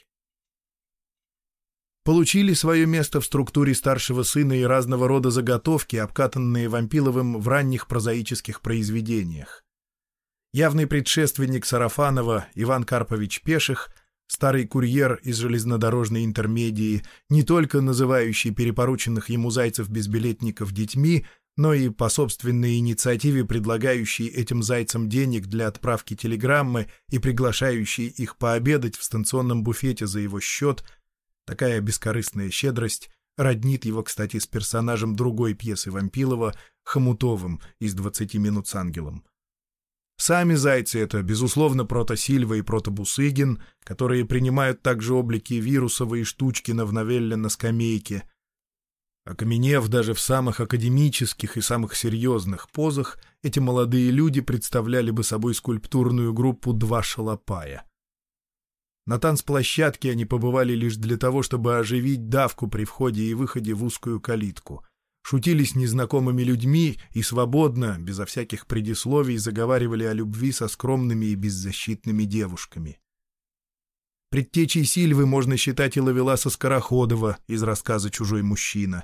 Получили свое место в структуре старшего сына и разного рода заготовки, обкатанные Вампиловым в ранних прозаических произведениях. Явный предшественник Сарафанова Иван Карпович Пеших, старый курьер из железнодорожной интермедии, не только называющий перепорученных ему зайцев-безбилетников детьми, но и по собственной инициативе предлагающий этим зайцам денег для отправки телеграммы и приглашающий их пообедать в станционном буфете за его счет, такая бескорыстная щедрость роднит его, кстати, с персонажем другой пьесы Вампилова, Хомутовым из «двадцати минут с ангелом». Сами зайцы — это, безусловно, Прото-Сильва и Прото-Бусыгин, которые принимают также облики Вирусова и Штучкина в новелле «На скамейке». Окаменев даже в самых академических и самых серьезных позах, эти молодые люди представляли бы собой скульптурную группу «Два шалопая». На танцплощадке они побывали лишь для того, чтобы оживить давку при входе и выходе в узкую калитку. Шутили с незнакомыми людьми и свободно, безо всяких предисловий, заговаривали о любви со скромными и беззащитными девушками. Предтечей Сильвы можно считать и Ловеласа Скороходова из рассказа «Чужой мужчина».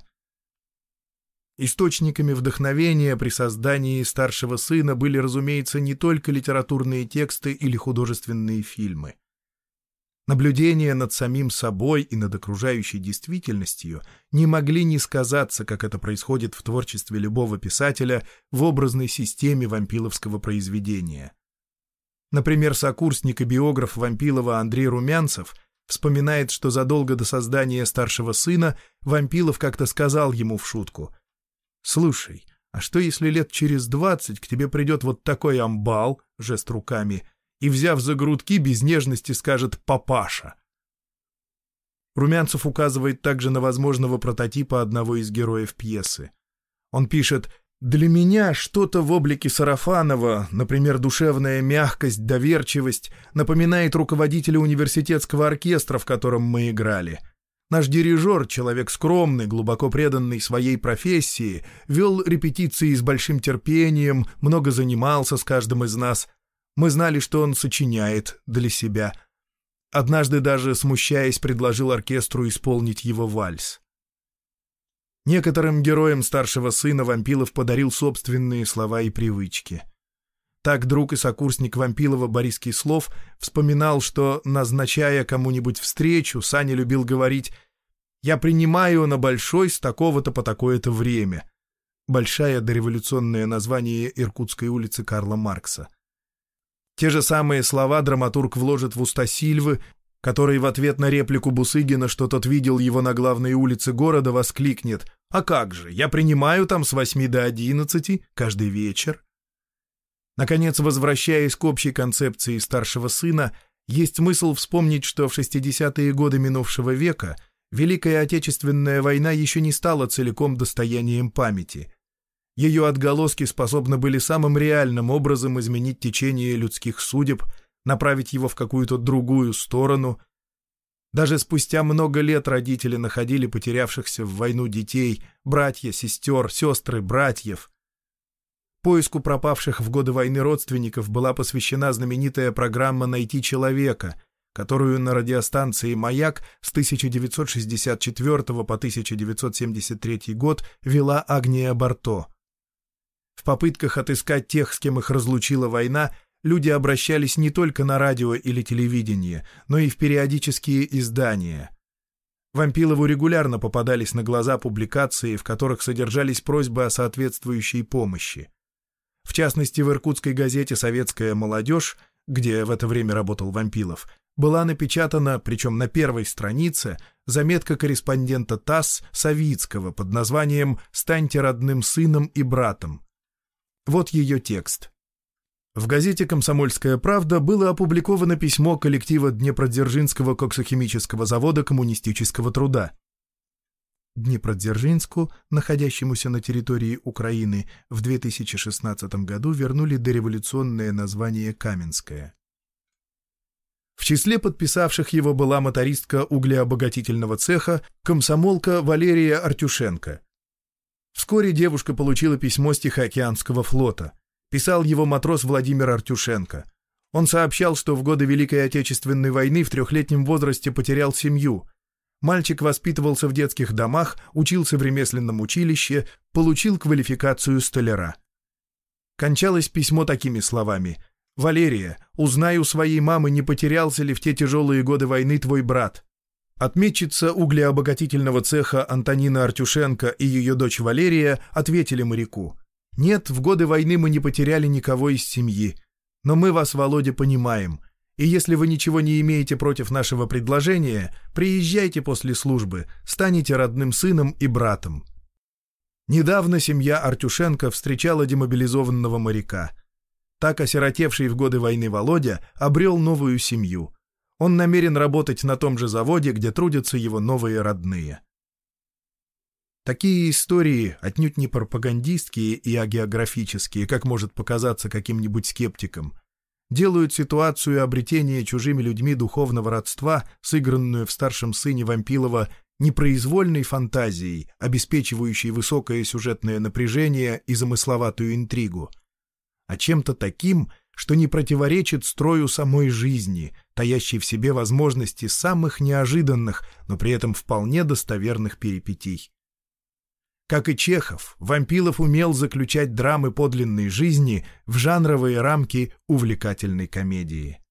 Источниками вдохновения при создании старшего сына были, разумеется, не только литературные тексты или художественные фильмы. Наблюдения над самим собой и над окружающей действительностью не могли не сказаться, как это происходит в творчестве любого писателя, в образной системе вампиловского произведения. Например, сокурсник и биограф Вампилова Андрей Румянцев вспоминает, что задолго до создания старшего сына Вампилов как-то сказал ему в шутку: «Слушай, а что если лет через двадцать к тебе придет вот такой амбал, жест руками, и, взяв за грудки, без нежности скажет «папаша»?» Румянцев указывает также на возможного прототипа одного из героев пьесы. Он пишет: «Для меня что-то в облике Сарафанова, например, душевная мягкость, доверчивость, напоминает руководителя университетского оркестра, в котором мы играли. Наш дирижер, человек скромный, глубоко преданный своей профессии, вел репетиции с большим терпением, много занимался с каждым из нас. Мы знали, что он сочиняет для себя. Однажды даже, смущаясь, предложил оркестру исполнить его вальс». Некоторым героям старшего сына Вампилов подарил собственные слова и привычки. Так друг и сокурсник Вампилова Борис Кислов вспоминал, что, назначая кому-нибудь встречу, Саня любил говорить: «Я принимаю на Большой с такого-то по такое-то время». Большая — дореволюционное название Иркутской улицы Карла Маркса. Те же самые слова драматург вложит в уста Сильвы, который в ответ на реплику Бусыгина, что тот видел его на главной улице города, воскликнет: «А как же, я принимаю там с восьми до одиннадцати каждый вечер». Наконец, возвращаясь к общей концепции старшего сына, есть смысл вспомнить, что в шестидесятые годы минувшего века Великая Отечественная война еще не стала целиком достоянием памяти. Ее отголоски способны были самым реальным образом изменить течение людских судеб, направить его в какую-то другую сторону. Даже спустя много лет родители находили потерявшихся в войну детей, братья, сестер, сестры, братьев. Поиску пропавших в годы войны родственников была посвящена знаменитая программа «Найти человека», которую на радиостанции «Маяк» с тысяча девятьсот шестьдесят четвёртого по тысяча девятьсот семьдесят третий год вела Агния Барто. В попытках отыскать тех, с кем их разлучила война, люди обращались не только на радио или телевидение, но и в периодические издания. Вампилову регулярно попадались на глаза публикации, в которых содержались просьбы о соответствующей помощи. В частности, в иркутской газете «Советская молодежь», где в это время работал Вампилов, была напечатана, причем на первой странице, заметка корреспондента ТАСС Савицкого под названием «Станьте родным сыном и братом». Вот ее текст. В газете «Комсомольская правда» было опубликовано письмо коллектива Днепродзержинского коксохимического завода коммунистического труда. Днепродзержинску, находящемуся на территории Украины, в две тысячи шестнадцатом году вернули дореволюционное название Каменское. В числе подписавших его была мотористка углеобогатительного цеха, комсомолка Валерия Артюшенко. Вскоре девушка получила письмо с Тихоокеанского флота. Писал его матрос Владимир Артюшенко. Он сообщал, что в годы Великой Отечественной войны в трехлетнем возрасте потерял семью. Мальчик воспитывался в детских домах, учился в ремесленном училище, получил квалификацию столяра. Кончалось письмо такими словами: «Валерия, узнай у своей мамы, не потерялся ли в те тяжелые годы войны твой брат». Отметчица углеобогатительного цеха Антонина Артюшенко и ее дочь Валерия ответили моряку: «Нет, в годы войны мы не потеряли никого из семьи. Но мы вас, Володя, понимаем. И если вы ничего не имеете против нашего предложения, приезжайте после службы, станете родным сыном и братом». Недавно семья Артюшенко встречала демобилизованного моряка. Так осиротевший в годы войны Володя обрел новую семью. Он намерен работать на том же заводе, где трудятся его новые родные. Такие истории, отнюдь не пропагандистские и агеографические, как может показаться каким-нибудь скептикам, делают ситуацию обретения чужими людьми духовного родства, сыгранную в старшем сыне Вампилова, непроизвольной фантазией, обеспечивающей высокое сюжетное напряжение и замысловатую интригу, а чем-то таким, что не противоречит строю самой жизни, таящей в себе возможности самых неожиданных, но при этом вполне достоверных перипетий. Как и Чехов, Вампилов умел заключать драмы подлинной жизни в жанровые рамки увлекательной комедии.